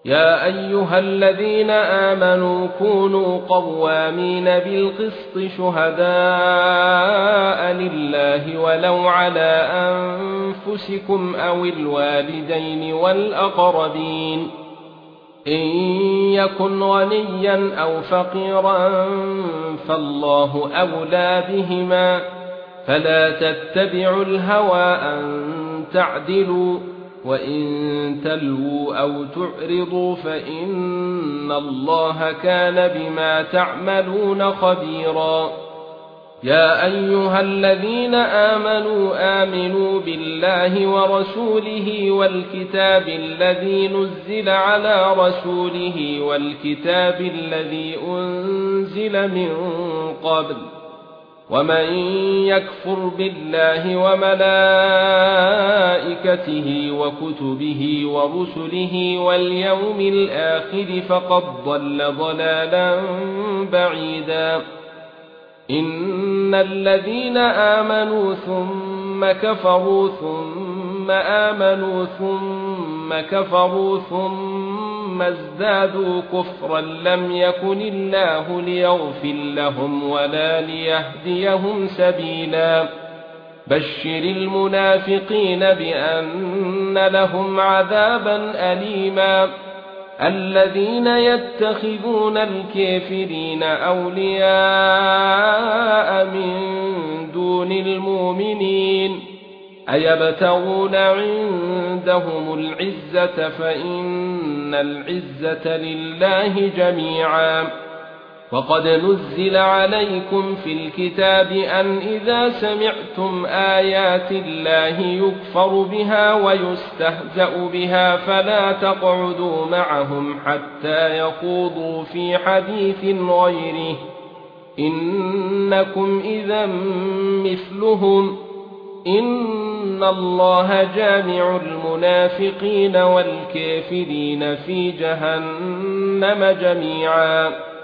يا ايها الذين آمنوا كونوا قوامين بالقسط شهداء لله ولو على انفسكم او الوالدين والاقربين ان يكن غنيا او فقيرا فالله اولى بهما فلا تتبعوا الهوى ان تعدلوا وان تلووا او تعرضوا فان الله كان بما تعملون خبيرا يا ايها الذين آمنوا بالله ورسوله والكتاب الذي نزل على رسوله والكتاب الذي انزل من قبل ومن يكفر بالله وملائكته وكتبه ورسله واليوم الآخر فقد ضل ضلالا بعيدا ان الذين آمنوا ثم كفروا ثم آمنوا ثم كفروا ثم ازدادوا كفرا لم يكن الله ليغفر لهم ولا ليهديهم سبيلا بشر المنافقين بأن لهم عذابا أليما الذين يتخذون الكافرين أولياء من دون المؤمنين أيبتغون عندهم العزة فإن العزة لله جميعا وقد نزل عليكم في الكتاب أن إذا سمعتم آيات الله يكفر بها ويستهزأ بها فلا تقعدوا معهم حتى يخوضوا في حديث غيره إنكم إذا مثلهم إن الله جامع المنافقين والكافرين في جهنم جميعا